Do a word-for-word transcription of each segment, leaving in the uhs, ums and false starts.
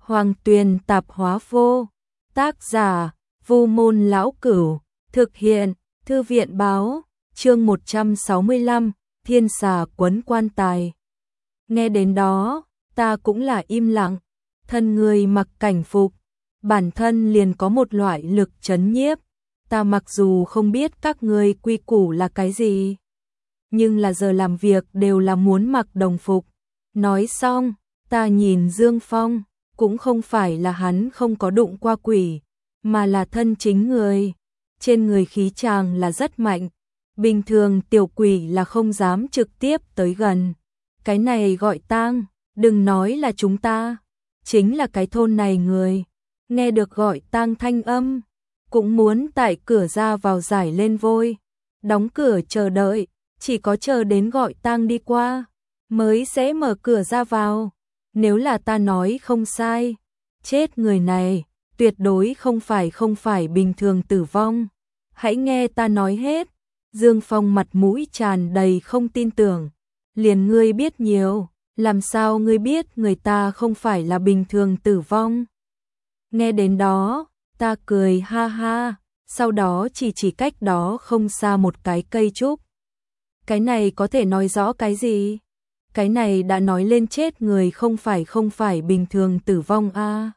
Hoàng Tuyền Tạp Hóa Vô. Tác giả: Vu Môn Lão Cửu. Thực hiện: Thư viện Báo. Chương một trăm sáu mươi lăm, Thiên Xà Quấn Quan Tài. Nghe đến đó, ta cũng là im lặng. Thân người mặc cảnh phục, bản thân liền có một loại lực trấn nhiếp. Ta mặc dù không biết các ngươi quy củ là cái gì, nhưng là giờ làm việc đều là muốn mặc đồng phục. Nói xong, ta nhìn Dương Phong, cũng không phải là hắn không có đụng qua quỷ, mà là thân chính người. Trên người khí chàng là rất mạnh, bình thường tiểu quỷ là không dám trực tiếp tới gần. Cái này gọi tang, đừng nói là chúng ta, chính là cái thôn này người, nghe được gọi tang thanh âm, cũng muốn tại cửa ra vào giải lên vôi, đóng cửa chờ đợi, chỉ có chờ đến gọi tang đi qua, mới sẽ mở cửa ra vào. Nếu là ta nói không sai, chết người này, tuyệt đối không phải không phải bình thường tử vong. Hãy nghe ta nói hết. Dương Phong mặt mũi tràn đầy không tin tưởng. Liền ngươi biết nhiều, làm sao ngươi biết người ta không phải là bình thường tử vong? Nghe đến đó, ta cười ha ha, sau đó chỉ chỉ cách đó không xa một cái cây trúc. Cái này có thể nói rõ cái gì? Cái này đã nói lên chết người không phải không phải bình thường tử vong a. À.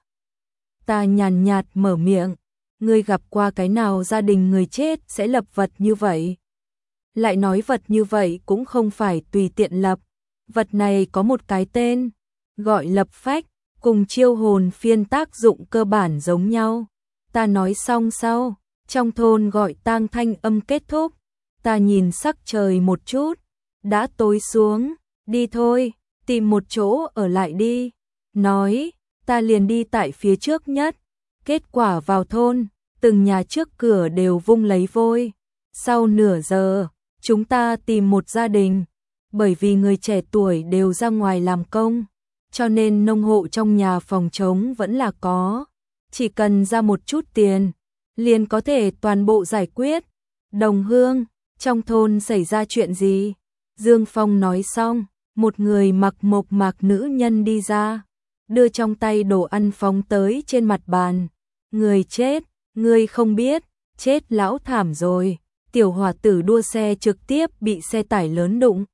Ta nhàn nhạt mở miệng, ngươi gặp qua cái nào gia đình người chết sẽ lập vật như vậy? Lại nói vật như vậy cũng không phải tùy tiện lập, vật này có một cái tên, gọi lập phách, cùng chiêu hồn phiên tác dụng cơ bản giống nhau. Ta nói xong sau, trong thôn gọi tang thanh âm kết thúc, ta nhìn sắc trời một chút, đã tối xuống, đi thôi, tìm một chỗ ở lại đi. Nói, ta liền đi tại phía trước nhất, kết quả vào thôn, từng nhà trước cửa đều vung lấy vôi. Sau nửa giờ, chúng ta tìm một gia đình, bởi vì người trẻ tuổi đều ra ngoài làm công, cho nên nông hộ trong nhà phòng trống vẫn là có, chỉ cần ra một chút tiền, liền có thể toàn bộ giải quyết. Đồng Hương, trong thôn xảy ra chuyện gì? Dương Phong nói xong, một người mặc mộc mạc nữ nhân đi ra, đưa trong tay đồ ăn phóng tới trên mặt bàn. Người chết, ngươi không biết, chết lão thảm rồi. Tiểu hòa tử đua xe trực tiếp bị xe tải lớn đụng,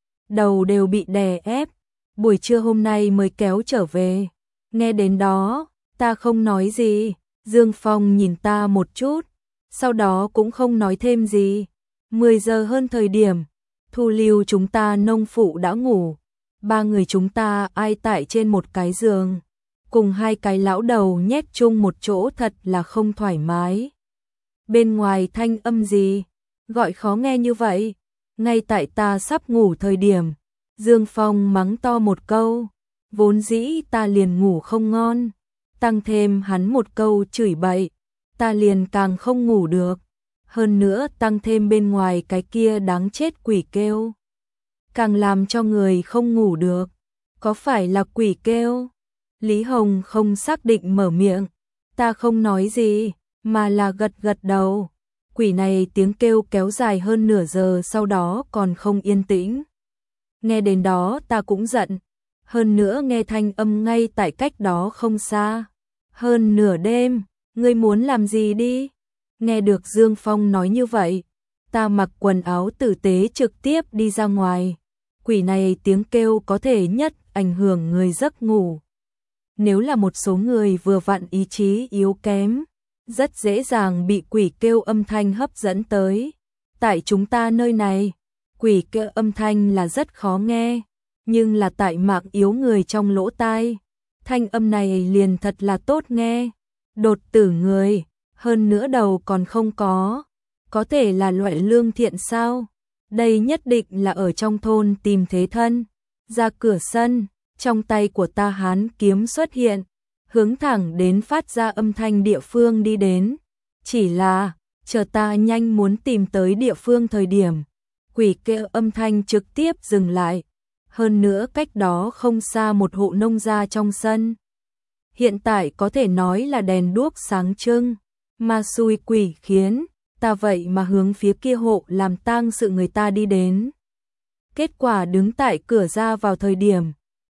đầu đều bị đè ép, buổi trưa hôm nay mới kéo trở về. Nghe đến đó, ta không nói gì, Dương Phong nhìn ta một chút, sau đó cũng không nói thêm gì. mười giờ hơn thời điểm, Thu Lưu chúng ta nông phụ đã ngủ, ba người chúng ta ai tại trên một cái giường, cùng hai cái lão đầu nhét chung một chỗ thật là không thoải mái. Bên ngoài thanh âm gì, gọi khó nghe như vậy? Ngay tại ta sắp ngủ thời điểm, Dương Phong mắng to một câu, vốn dĩ ta liền ngủ không ngon, tăng thêm hắn một câu chửi bậy, ta liền càng không ngủ được. Hơn nữa tăng thêm bên ngoài cái kia đáng chết quỷ kêu, càng làm cho người không ngủ được. Có phải là quỷ kêu? Lý Hồng không xác định mở miệng, ta không nói gì, mà là gật gật đầu. Quỷ này tiếng kêu kéo dài hơn nửa giờ sau đó còn không yên tĩnh. Nghe đến đó ta cũng giận, hơn nữa nghe thanh âm ngay tại cách đó không xa. Hơn nửa đêm, ngươi muốn làm gì đi? Nghe được Dương Phong nói như vậy, ta mặc quần áo tử tế trực tiếp đi ra ngoài. Quỷ này tiếng kêu có thể nhất ảnh hưởng người giấc ngủ. Nếu là một số người vừa vặn ý chí yếu kém, rất dễ dàng bị quỷ kêu âm thanh hấp dẫn tới. Tại chúng ta nơi này, quỷ kêu âm thanh là rất khó nghe, nhưng là tại mạng yếu người trong lỗ tai, thanh âm này liền thật là tốt nghe. Đột tử người, hơn nữa đầu còn không có, có thể là loại lương thiện sao? Đây nhất định là ở trong thôn tìm thế thân. Ra cửa sân, trong tay của ta hán kiếm xuất hiện, hướng thẳng đến phát ra âm thanh địa phương đi đến. Chỉ là, chờ ta nhanh muốn tìm tới địa phương thời điểm, quỷ kêu âm thanh trực tiếp dừng lại. Hơn nữa cách đó không xa một hộ nông gia trong sân. Hiện tại có thể nói là đèn đuốc sáng trưng, mà xui quỷ khiến, ta vậy mà hướng phía kia hộ làm tang sự người ta đi đến. Kết quả đứng tại cửa ra vào thời điểm,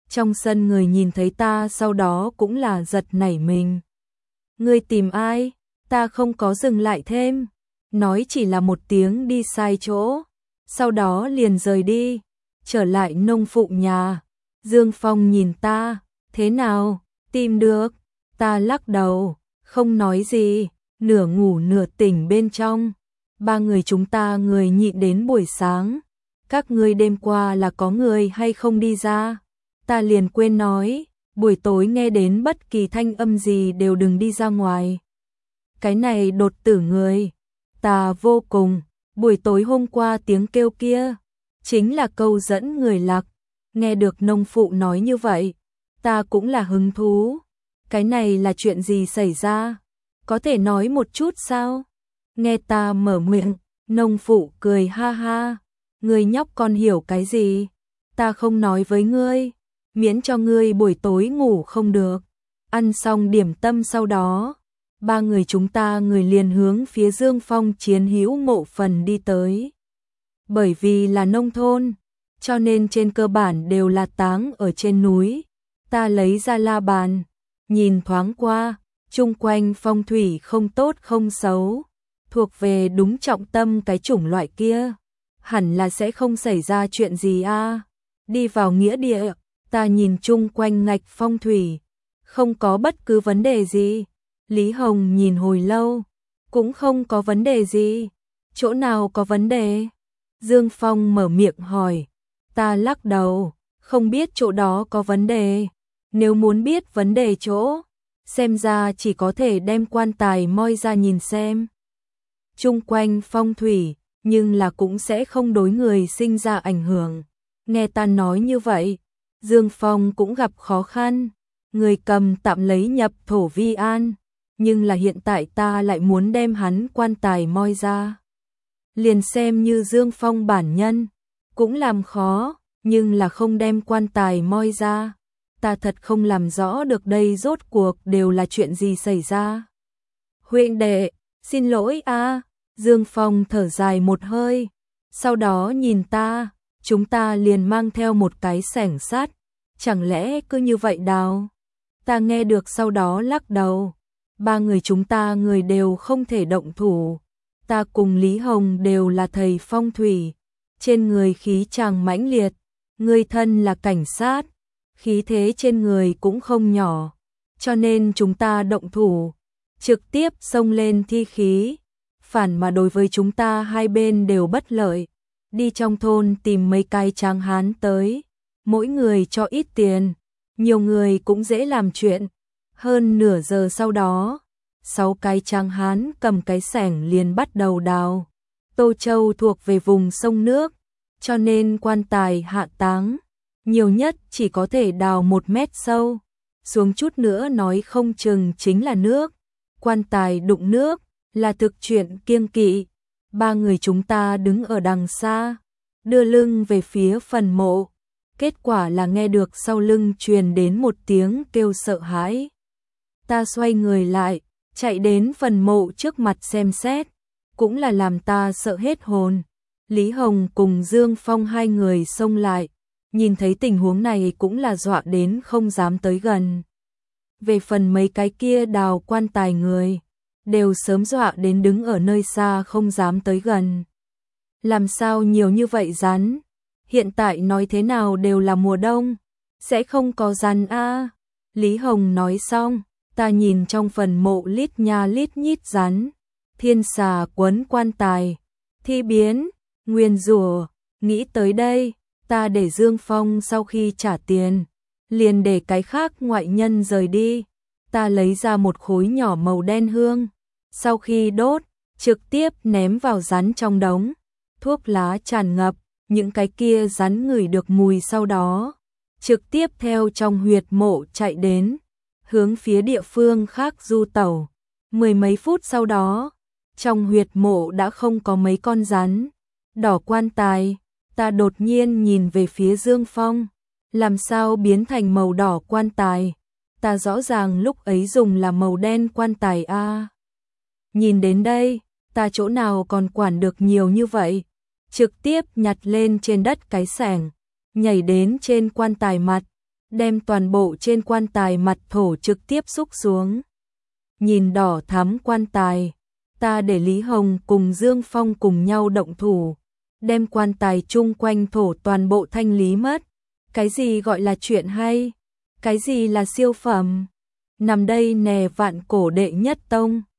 Trong sân người nhìn thấy ta sau đó cũng là giật nảy mình. Ngươi tìm ai? Ta không có dừng lại thêm, nói chỉ là một tiếng đi sai chỗ, sau đó liền rời đi, trở lại nông phụ nhà. Dương Phong nhìn ta, thế nào, tìm được? Ta lắc đầu, không nói gì, nửa ngủ nửa tỉnh bên trong. Ba người chúng ta người nhịn đến buổi sáng. Các ngươi đêm qua là có người hay không đi ra? Ta liền quên nói, buổi tối nghe đến bất kỳ thanh âm gì đều đừng đi ra ngoài. Cái này đột tử người. Ta vô cùng, buổi tối hôm qua tiếng kêu kia, chính là câu dẫn người lạc. Nghe được nông phụ nói như vậy, ta cũng là hứng thú. Cái này là chuyện gì xảy ra? Có thể nói một chút sao? Nghe ta mở miệng, nông phụ cười ha ha. Ngươi nhóc con hiểu cái gì? Ta không nói với ngươi, miễn cho ngươi buổi tối ngủ không được. Ăn xong điểm tâm sau đó, ba người chúng ta người liền hướng phía Dương Phong chiến hữu mộ phần đi tới. Bởi vì là nông thôn, cho nên trên cơ bản đều là táng ở trên núi. Ta lấy ra la bàn, nhìn thoáng qua, chung quanh phong thủy không tốt không xấu, thuộc về đúng trọng tâm cái chủng loại kia. Hẳn là sẽ không xảy ra chuyện gì a. Đi vào nghĩa địa, ta nhìn chung quanh ngạch phong thủy, không có bất cứ vấn đề gì. Lý Hồng nhìn hồi lâu, cũng không có vấn đề gì. Chỗ nào có vấn đề? Dương Phong mở miệng hỏi. Ta lắc đầu, không biết chỗ đó có vấn đề. Nếu muốn biết vấn đề chỗ, xem ra chỉ có thể đem quan tài moi ra nhìn xem. Chung quanh phong thủy, nhưng là cũng sẽ không đối người sinh ra ảnh hưởng. Nghe ta nói như vậy, Dương Phong cũng gặp khó khăn. Người cầm tạm lấy nhập thổ vi an, nhưng là hiện tại ta lại muốn đem hắn quan tài moi ra. Liền xem như Dương Phong bản nhân, cũng làm khó, nhưng là không đem quan tài moi ra. Ta thật không làm rõ được đây rốt cuộc đều là chuyện gì xảy ra. Huynh đệ, xin lỗi a. Dương Phong thở dài một hơi, sau đó nhìn ta, chúng ta liền mang theo một cái xẻng sắt, chẳng lẽ cứ như vậy đào? Ta nghe được sau đó lắc đầu, ba người chúng ta người đều không thể động thủ. Ta cùng Lý Hồng đều là thầy phong thủy, trên người khí chàng mãnh liệt, người thân là cảnh sát, khí thế trên người cũng không nhỏ, cho nên chúng ta động thủ, trực tiếp xông lên thi khí. Phản mà đối với chúng ta hai bên đều bất lợi. Đi trong thôn tìm mấy cái tráng hán tới, mỗi người cho ít tiền, nhiều người cũng dễ làm chuyện. Hơn nửa giờ sau đó, sáu cái tráng hán cầm cái xẻng liền bắt đầu đào. Tô Châu thuộc về vùng sông nước, cho nên quan tài hạ táng, nhiều nhất chỉ có thể đào một mét sâu. Xuống chút nữa nói không chừng chính là nước. Quan tài đụng nước là thực chuyện kiêng kỵ. Ba người chúng ta đứng ở đằng xa, đưa lưng về phía phần mộ. Kết quả là nghe được sau lưng truyền đến một tiếng kêu sợ hãi. Ta xoay người lại, chạy đến phần mộ trước mặt xem xét, cũng là làm ta sợ hết hồn. Lý Hồng cùng Dương Phong hai người xông lại, nhìn thấy tình huống này cũng là dọa đến không dám tới gần. Về phần mấy cái kia đào quan tài người, đều sớm dọa đến đứng ở nơi xa không dám tới gần. Làm sao nhiều như vậy rắn? Hiện tại nói thế nào đều là mùa đông, sẽ không có rắn a. Lý Hồng nói xong, ta nhìn trong phần mộ lít nha lít nhít rắn, thiên xà quấn quan tài, thi biến, nguyên rủa. Nghĩ tới đây, ta để Dương Phong sau khi trả tiền, liền để cái khác ngoại nhân rời đi. Ta lấy ra một khối nhỏ màu đen hương, sau khi đốt, trực tiếp ném vào rắn trong đống. Thuốc lá tràn ngập, những cái kia rắn ngửi được mùi sau đó, trực tiếp theo trong huyệt mộ chạy đến, hướng phía địa phương khác du tẩu. Mười mấy phút sau đó, trong huyệt mộ đã không có mấy con rắn. Đỏ quan tài, ta đột nhiên nhìn về phía Dương Phong, làm sao biến thành màu đỏ quan tài? Ta rõ ràng lúc ấy dùng là màu đen quan tài a. Nhìn đến đây, ta chỗ nào còn quản được nhiều như vậy, trực tiếp nhặt lên trên đất cái xẻng, nhảy đến trên quan tài mặt, đem toàn bộ trên quan tài mặt thổ trực tiếp xúc xuống. Nhìn đỏ thắm quan tài, ta để Lý Hồng cùng Dương Phong cùng nhau động thủ, đem quan tài chung quanh thổ toàn bộ thanh lý mất. Cái gì gọi là chuyện hay? Cái gì là siêu phẩm? Nằm đây nè vạn cổ đệ nhất tông.